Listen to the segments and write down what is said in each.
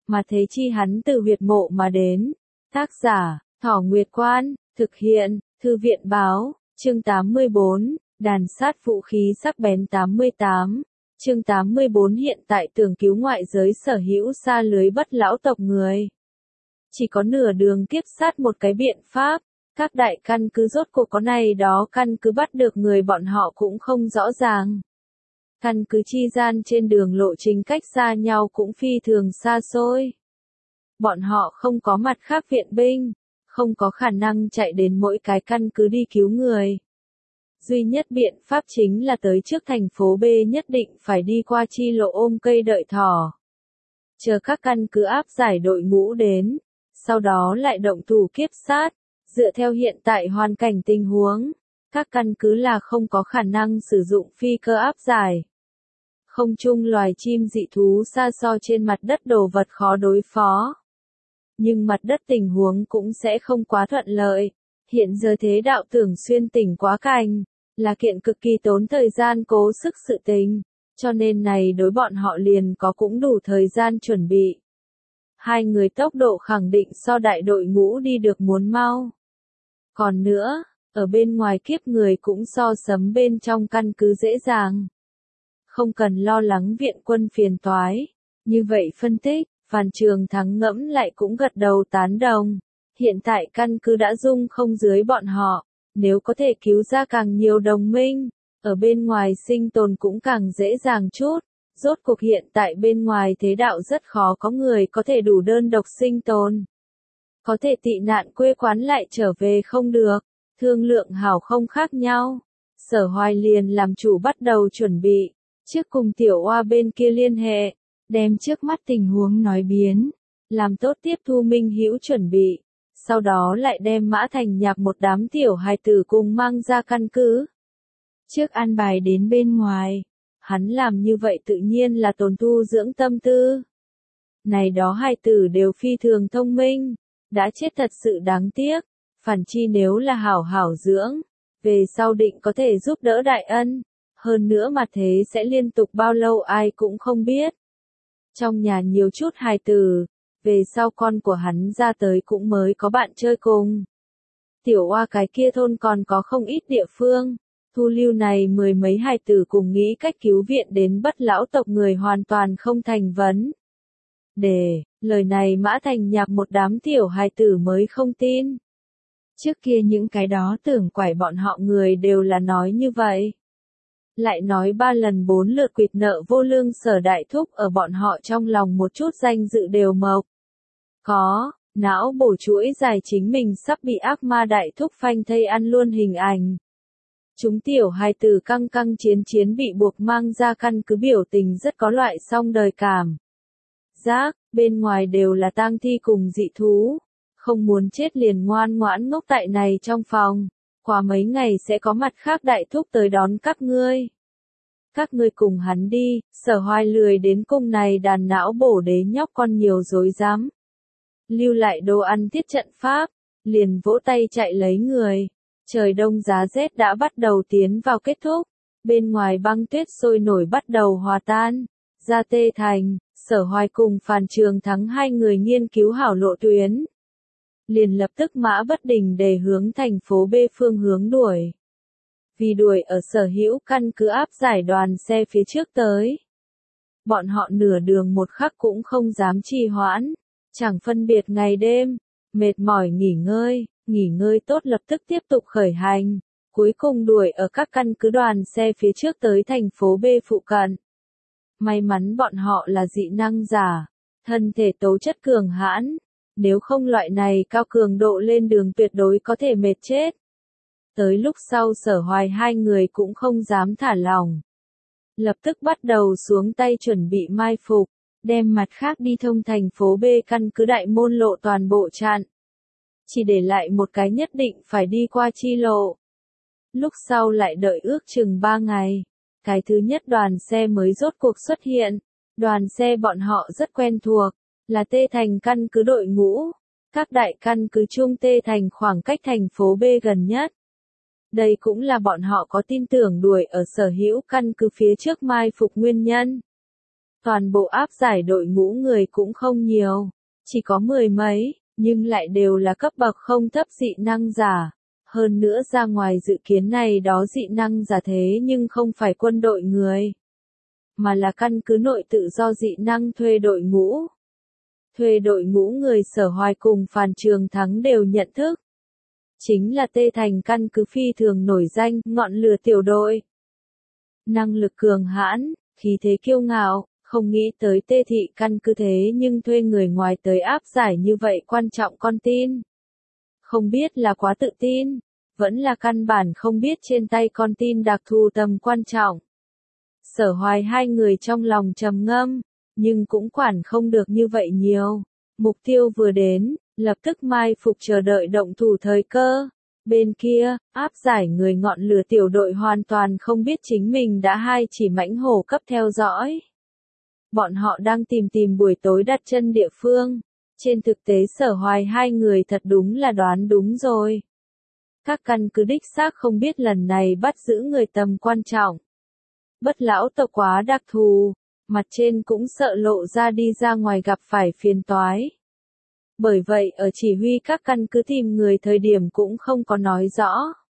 mà thế chi hắn từ huyệt mộ mà đến. Tác giả, Thỏ Nguyệt Quan, thực hiện, Thư viện Báo, chương 84, đàn sát vũ khí sắc bén 88. Chương 84 hiện tại tưởng cứu ngoại giới sở hữu sa lưới bất lão tộc người. Chỉ có nửa đường kiếp sát một cái biện pháp, các đại căn cứ rốt cuộc có này đó căn cứ bắt được người bọn họ cũng không rõ ràng. Căn cứ chi gian trên đường lộ trình cách xa nhau cũng phi thường xa xôi. Bọn họ không có mặt khác viện binh, không có khả năng chạy đến mỗi cái căn cứ đi cứu người. Duy nhất biện pháp chính là tới trước thành phố B nhất định phải đi qua chi lộ ôm cây đợi thỏ. Chờ các căn cứ áp giải đội ngũ đến, sau đó lại động thủ kiếp sát, dựa theo hiện tại hoàn cảnh tình huống, các căn cứ là không có khả năng sử dụng phi cơ áp giải. Không chung loài chim dị thú xa so trên mặt đất đồ vật khó đối phó. Nhưng mặt đất tình huống cũng sẽ không quá thuận lợi. Hiện giờ thế đạo tưởng xuyên tỉnh quá cảnh, là kiện cực kỳ tốn thời gian cố sức sự tình, cho nên này đối bọn họ liền có cũng đủ thời gian chuẩn bị. Hai người tốc độ khẳng định so đại đội ngũ đi được muốn mau. Còn nữa, ở bên ngoài kiếp người cũng so sấm bên trong căn cứ dễ dàng. Không cần lo lắng viện quân phiền toái. Như vậy phân tích, Phan Trường Thắng ngẫm lại cũng gật đầu tán đồng. Hiện tại căn cứ đã dung không dưới bọn họ, nếu có thể cứu ra càng nhiều đồng minh, ở bên ngoài sinh tồn cũng càng dễ dàng chút. Rốt cuộc hiện tại bên ngoài thế đạo rất khó có người có thể đủ đơn độc sinh tồn. Có thể tị nạn quê quán lại trở về không được, thương lượng hảo không khác nhau. Sở Hoài liền làm chủ bắt đầu chuẩn bị, trước cùng Tiểu Oa bên kia liên hệ, đem trước mắt tình huống nói biến, làm tốt tiếp thu minh hữu chuẩn bị. Sau đó lại đem Mã Thành Nhạc một đám tiểu hài tử cùng mang ra căn cứ. Trước an bài đến bên ngoài, hắn làm như vậy tự nhiên là tồn tu dưỡng tâm tư. Này đó hài tử đều phi thường thông minh, đã chết thật sự đáng tiếc, phản chi nếu là hảo hảo dưỡng, về sau định có thể giúp đỡ đại ân, hơn nữa mà thế sẽ liên tục bao lâu ai cũng không biết. Trong nhà nhiều chút hài tử, về sau con của hắn ra tới cũng mới có bạn chơi cùng. Tiểu Oa cái kia thôn còn có không ít địa phương, thu lưu này mười mấy hài tử cùng nghĩ cách cứu viện đến bất lão tộc người hoàn toàn không thành vấn. Lời này Mã Thành Nhạc một đám tiểu hài tử mới không tin. Trước kia những cái đó tưởng quải bọn họ người đều là nói như vậy. Lại nói 3 lần 4 lượt quỵt nợ vô lương Sở Đại Thúc ở bọn họ trong lòng một chút danh dự đều mộc. Có, não bổ chuỗi dài chính mình sắp bị ác ma Đại Thúc phanh thây ăn luôn hình ảnh. Chúng tiểu hài tử căng căng chiến bị buộc mang ra căn cứ biểu tình rất có loại song đời cảm. Giác, bên ngoài đều là tang thi cùng dị thú, không muốn chết liền ngoan ngoãn ngốc tại này trong phòng, qua mấy ngày sẽ có mặt khác Đại Thúc tới đón các ngươi. Các ngươi cùng hắn đi, Sở Hoài lười đến cung này đàn não bổ đế nhóc con nhiều dối dám. Lưu lại đồ ăn thiết trận pháp, liền vỗ tay chạy lấy người. Trời đông giá rét đã bắt đầu tiến vào kết thúc, bên ngoài băng tuyết sôi nổi bắt đầu hòa tan. Ra Tê Thành, Sở Hoài cùng Phan Trường Thắng hai người nghiên cứu hảo lộ tuyến. Liền lập tức mã bất đình để hướng thành phố B phương hướng đuổi. Vì đuổi ở sở hữu căn cứ áp giải đoàn xe phía trước tới. Bọn họ nửa đường một khắc cũng không dám trì hoãn, chẳng phân biệt ngày đêm, mệt mỏi nghỉ ngơi tốt lập tức tiếp tục khởi hành, cuối cùng đuổi ở các căn cứ đoàn xe phía trước tới thành phố B phụ cận. May mắn bọn họ là dị năng giả, thân thể tố chất cường hãn, nếu không loại này cao cường độ lên đường tuyệt đối có thể mệt chết. Tới lúc sau Sở Hoài hai người cũng không dám thả lỏng. Lập tức bắt đầu xuống tay chuẩn bị mai phục, đem mặt khác đi thông thành phố B căn cứ đại môn lộ toàn bộ chặn. Chỉ để lại một cái nhất định phải đi qua chi lộ. Lúc sau lại đợi ước chừng 3 ngày. Cái thứ nhất đoàn xe mới rốt cuộc xuất hiện. Đoàn xe bọn họ rất quen thuộc, là Tê Thành căn cứ đội ngũ. Các đại căn cứ chung Tê Thành khoảng cách thành phố B gần nhất. Đây cũng là bọn họ có tin tưởng đuổi ở sở hữu căn cứ phía trước mai phục nguyên nhân. Toàn bộ áp giải đội ngũ người cũng không nhiều, chỉ có 10 mấy, nhưng lại đều là cấp bậc không thấp dị năng giả. Hơn nữa ra ngoài dự kiến này đó dị năng giả thế nhưng không phải quân đội người, mà là căn cứ nội tự do dị năng thuê đội ngũ. Thuê đội ngũ người Sở Hoài cùng Phàn Trường Thắng đều nhận thức. Chính là Tê Thành căn cứ phi thường nổi danh, ngọn lửa tiểu đội. Năng lực cường hãn, khí thế kiêu ngạo, không nghĩ tới Tê Thị căn cứ thế nhưng thuê người ngoài tới áp giải như vậy quan trọng con tin. Không biết là quá tự tin, vẫn là căn bản không biết trên tay con tin đặc thù tầm quan trọng. Sở Hoài hai người trong lòng trầm ngâm, nhưng cũng quản không được như vậy nhiều. Mục tiêu vừa đến, lập tức mai phục chờ đợi động thủ thời cơ. Bên kia, áp giải người ngọn lửa tiểu đội hoàn toàn không biết chính mình đã hai chỉ mãnh hổ cấp theo dõi. Bọn họ đang tìm buổi tối đặt chân địa phương. Trên thực tế Sở Hoài hai người thật đúng là đoán đúng rồi. Các căn cứ đích xác không biết lần này bắt giữ người tầm quan trọng. Bất lão tộc quá đặc thù, mặt trên cũng sợ lộ ra đi ra ngoài gặp phải phiền toái. Bởi vậy ở chỉ huy các căn cứ tìm người thời điểm cũng không có nói rõ.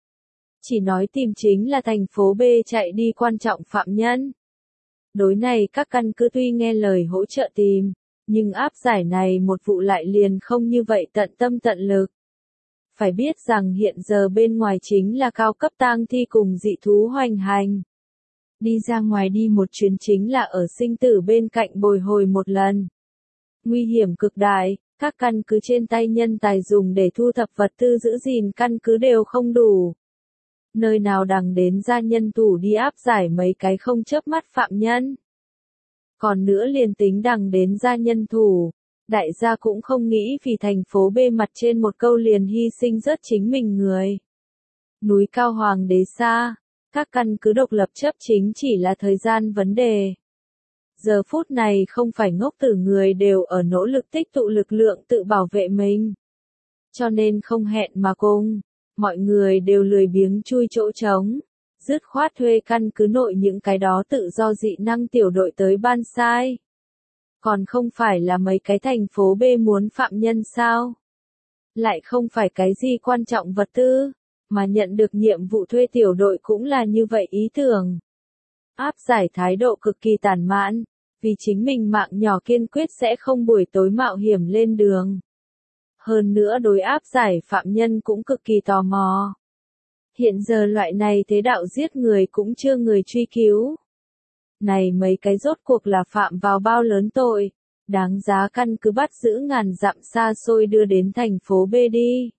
Chỉ nói tìm chính là thành phố B chạy đi quan trọng phạm nhân. Đối này các căn cứ tuy nghe lời hỗ trợ tìm, nhưng áp giải này một vụ lại liền không như vậy tận tâm tận lực. Phải biết rằng hiện giờ bên ngoài chính là cao cấp tang thi cùng dị thú hoành hành. Đi ra ngoài đi một chuyến chính là ở sinh tử bên cạnh bồi hồi một lần. Nguy hiểm cực đại, các căn cứ trên tay nhân tài dùng để thu thập vật tư giữ gìn căn cứ đều không đủ. Nơi nào đằng đến ra nhân thủ đi áp giải mấy cái không chớp mắt phạm nhân. Còn nữa liền tính đằng đến ra nhân thủ, đại gia cũng không nghĩ vì thành phố B mặt trên một câu liền hy sinh rớt chính mình người. Núi cao hoàng đế xa, các căn cứ độc lập chấp chính chỉ là thời gian vấn đề. Giờ phút này không phải ngốc tử người đều ở nỗ lực tích tụ lực lượng tự bảo vệ mình. Cho nên không hẹn mà cùng, mọi người đều lười biếng chui chỗ trống, dứt khoát thuê căn cứ nội những cái đó tự do dị năng tiểu đội tới ban sai. Còn không phải là mấy cái thành phố B muốn phạm nhân sao? Lại không phải cái gì quan trọng vật tư, mà nhận được nhiệm vụ thuê tiểu đội cũng là như vậy ý tưởng. Áp giải thái độ cực kỳ tàn mạn, vì chính mình mạng nhỏ kiên quyết sẽ không buổi tối mạo hiểm lên đường. Hơn nữa đối áp giải phạm nhân cũng cực kỳ tò mò. Hiện giờ loại này thế đạo giết người cũng chưa người truy cứu. Này mấy cái rốt cuộc là phạm vào bao lớn tội, đáng giá căn cứ bắt giữ ngàn dặm xa xôi đưa đến thành phố B đi.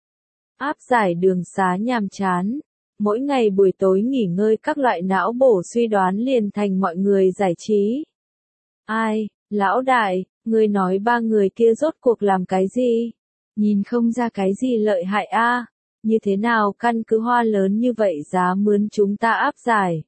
Áp giải đường xá nhàm chán, mỗi ngày buổi tối nghỉ ngơi các loại não bổ suy đoán liền thành mọi người giải trí. Ai, lão đại, ngươi nói ba người kia rốt cuộc làm cái gì? Nhìn không ra cái gì lợi hại a, như thế nào căn cứ hoa lớn như vậy giá mướn chúng ta áp giải.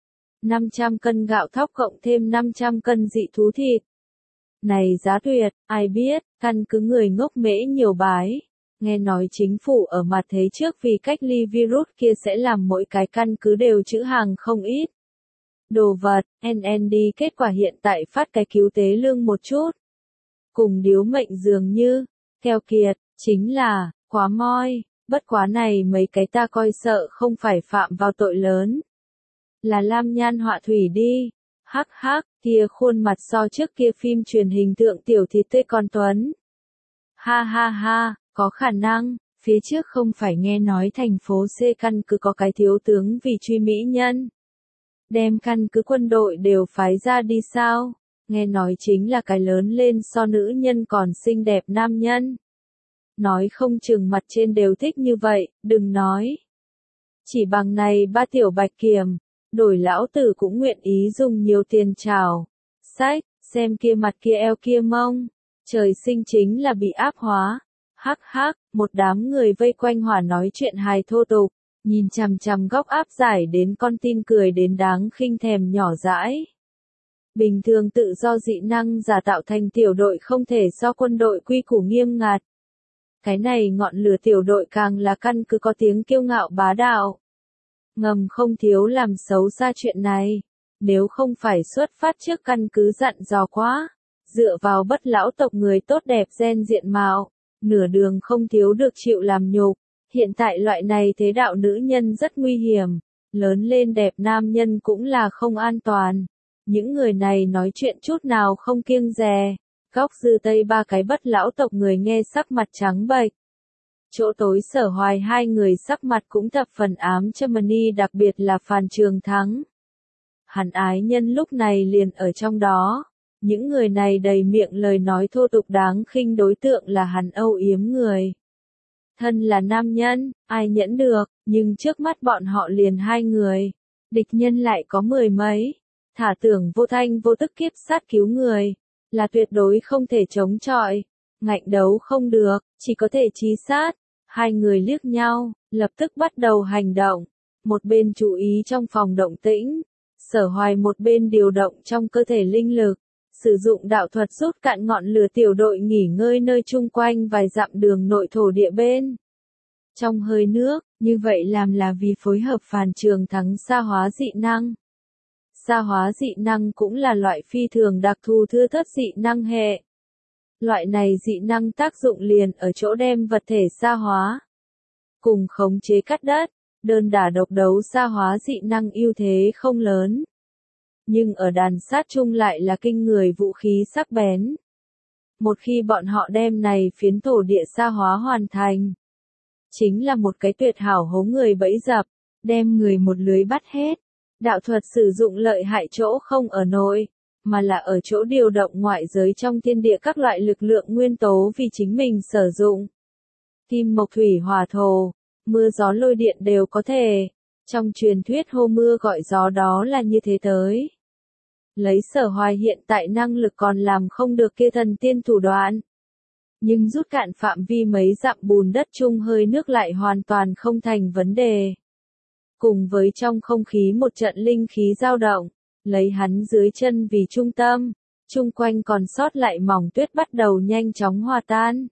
500 cân gạo thóc cộng thêm 500 cân dị thú thịt. Này giá tuyệt, ai biết, căn cứ người ngốc mễ nhiều bái. Nghe nói chính phủ ở mặt thế trước vì cách ly virus kia sẽ làm mỗi cái căn cứ đều trữ hàng không ít. Đồ vật, NND kết quả hiện tại phát cái cứu tế lương một chút. Cùng điếu mệnh dường như, theo kiệt, chính là, quá moi, bất quá này mấy cái ta coi sợ không phải phạm vào tội lớn. Là lam nhan họa thủy đi, hắc hắc, kia khuôn mặt so trước kia phim truyền hình tượng tiểu thịt tươi con tuấn. Ha ha ha, có khả năng, phía trước không phải nghe nói thành phố C căn cứ có cái thiếu tướng vì truy mỹ nhân. Đem căn cứ quân đội đều phái ra đi sao, nghe nói chính là cái lớn lên so nữ nhân còn xinh đẹp nam nhân. Nói không chừng mặt trên đều thích như vậy, đừng nói. Chỉ bằng này ba tiểu bạch kiểm, đổi lão tử cũng nguyện ý dùng nhiều tiền chào. Sách, xem kia mặt kia eo kia mông, trời sinh chính là bị áp hóa. Hắc hắc, một đám người vây quanh hỏa nói chuyện hài thô tục, nhìn chằm chằm góc áp giải đến con tin cười đến đáng khinh thèm nhỏ dãi. Bình thường tự do dị năng giả tạo thành tiểu đội không thể do quân đội quy củ nghiêm ngặt. Cái này ngọn lửa tiểu đội càng là căn cứ có tiếng kiêu ngạo bá đạo. Ngầm không thiếu làm xấu xa chuyện này. nếu không phải xuất phát trước căn cứ dặn dò quá, dựa vào Bất lão tộc người tốt đẹp gen diện mạo, nửa đường không thiếu được chịu làm nhục. Hiện tại loại này thế đạo nữ nhân rất nguy hiểm, lớn lên đẹp nam nhân cũng là không an toàn. Những người này nói chuyện chút nào không kiêng dè. Góc dư tây ba cái Bất lão tộc người nghe sắc mặt trắng bệch. Chỗ tối Sở Hoài hai người sắc mặt cũng thập phần ám châm, đặc biệt là Phàn Trường Thắng. Hắn ái nhân lúc này liền ở trong đó. Những người này đầy miệng lời nói thô tục đáng khinh, đối tượng là hắn âu yếm người. Thân là nam nhân, ai nhẫn được, nhưng trước mắt bọn họ liền hai người. Địch nhân lại có mười mấy. Thả tưởng vô thanh vô tức kiếp sát cứu người, là tuyệt đối không thể chống chọi. Ngạnh đấu không được, chỉ có thể chí sát. Hai người liếc nhau, lập tức bắt đầu hành động. Một bên chú ý trong phòng động tĩnh. Sở Hoài một bên điều động trong cơ thể linh lực. Sử dụng đạo thuật rút cạn ngọn lửa tiểu đội nghỉ ngơi nơi chung quanh vài dặm đường nội thổ địa bên. Trong hơi nước, như vậy làm là vì phối hợp Phàn Trường Thắng sa hóa dị năng. Sa hóa dị năng cũng là loại phi thường đặc thù thưa thớt dị năng hệ. Loại này dị năng tác dụng liền ở chỗ đem vật thể sa hóa. Cùng khống chế cắt đất, đơn đả độc đấu sa hóa dị năng ưu thế không lớn. Nhưng ở đàn sát chung lại là kinh người vũ khí sắc bén. Một khi bọn họ đem này phiến thổ địa sa hóa hoàn thành, chính là một cái tuyệt hảo hố người bẫy dập, đem người một lưới bắt hết. Đạo thuật sử dụng lợi hại chỗ không ở nội, mà là ở chỗ điều động ngoại giới trong thiên địa các loại lực lượng nguyên tố vì chính mình sử dụng. Kim mộc thủy hỏa thổ, mưa gió lôi điện đều có thể. Trong truyền thuyết hô mưa gọi gió đó là như thế tới. Lấy Sở Hoài hiện tại năng lực còn làm không được kia thần tiên thủ đoạn. Nhưng rút cạn phạm vi mấy dặm bùn đất chung hơi nước lại hoàn toàn không thành vấn đề. Cùng với trong không khí một trận linh khí dao động, lấy hắn dưới chân vì trung tâm, chung quanh còn sót lại mỏng tuyết bắt đầu nhanh chóng hòa tan.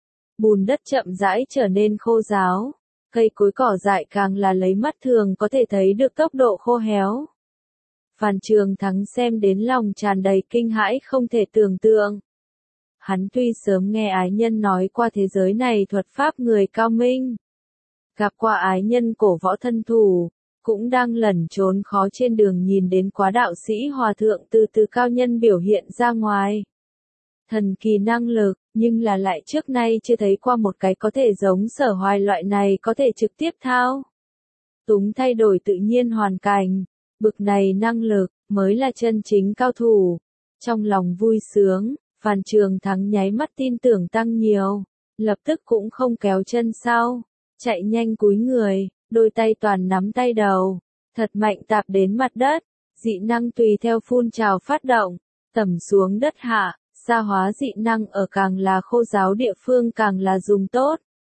Bùn đất chậm rãi trở nên khô ráo, cây cối cỏ dại càng là lấy mắt thường có thể thấy được tốc độ khô héo. Phàn Trường Thắng xem đến lòng tràn đầy kinh hãi không thể tưởng tượng. Hắn tuy sớm nghe ái nhân nói qua thế giới này thuật pháp người cao minh, gặp qua ái nhân cổ võ thân thủ, cũng đang lẩn trốn khó trên đường nhìn đến quá đạo sĩ hòa thượng từ từ cao nhân biểu hiện ra ngoài. Thần kỳ năng lực, nhưng là lại trước nay chưa thấy qua một cái có thể giống Sở Hoài loại này có thể trực tiếp thao túng thay đổi tự nhiên hoàn cảnh. Bực này năng lực, mới là chân chính cao thủ. Trong lòng vui sướng, Phàn Trường Thắng nháy mắt tin tưởng tăng nhiều, lập tức cũng không kéo chân sau, chạy nhanh cúi người, đôi tay toàn nắm tay đầu, thật mạnh tạp đến mặt đất, dị năng tùy theo phun trào phát động, tẩm xuống đất hạ, sa hóa dị năng ở càng là khô ráo địa phương càng là dùng tốt.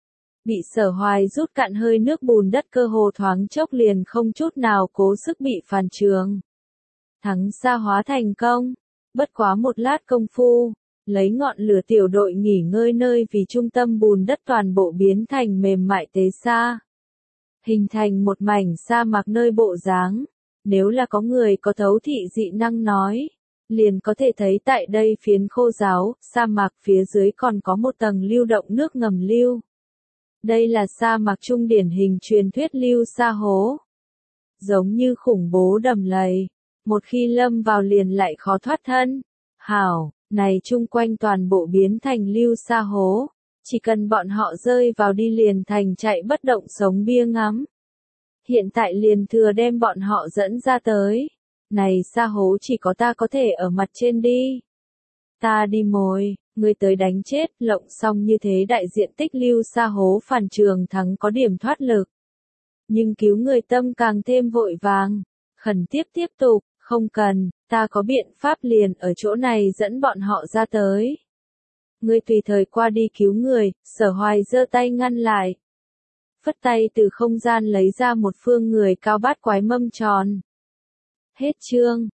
Bị Sở Hoài rút cạn hơi nước bùn đất cơ hồ thoáng chốc liền không chút nào cố sức bị Phàn Trường Thắng sa hóa thành công. Bất quá một lát công phu, lấy ngọn lửa tiểu đội nghỉ ngơi nơi vì trung tâm bùn đất toàn bộ biến thành mềm mại tế sa. Hình thành một mảnh sa mạc nơi bộ dáng. Nếu là có người có thấu thị dị năng nói, liền có thể thấy tại đây phiến khô ráo, sa mạc phía dưới còn có một tầng lưu động nước ngầm lưu. Đây là sa mạc trung điển hình truyền thuyết lưu sa hố. Giống như khủng bố đầm lầy, một khi lâm vào liền lại khó thoát thân. Hảo, này chung quanh toàn bộ biến thành lưu sa hố, chỉ cần bọn họ rơi vào đi liền thành chạy bất động sống bia ngắm. Hiện tại liền thừa đem bọn họ dẫn ra tới. Này sa hố chỉ có ta có thể ở mặt trên đi. Ta đi mồi, người tới đánh chết, lộng xong như thế đại diện tích lưu sa hố Phàn Trường Thắng có điểm thoát lực. Nhưng cứu người tâm càng thêm vội vàng, khẩn tiếp tục, không cần, ta có biện pháp liền ở chỗ này dẫn bọn họ ra tới. Ngươi tùy thời qua đi cứu người, Sở Hoài giơ tay ngăn lại. Phất tay từ không gian lấy ra một phương người cao bát quái mâm tròn. Hết chương.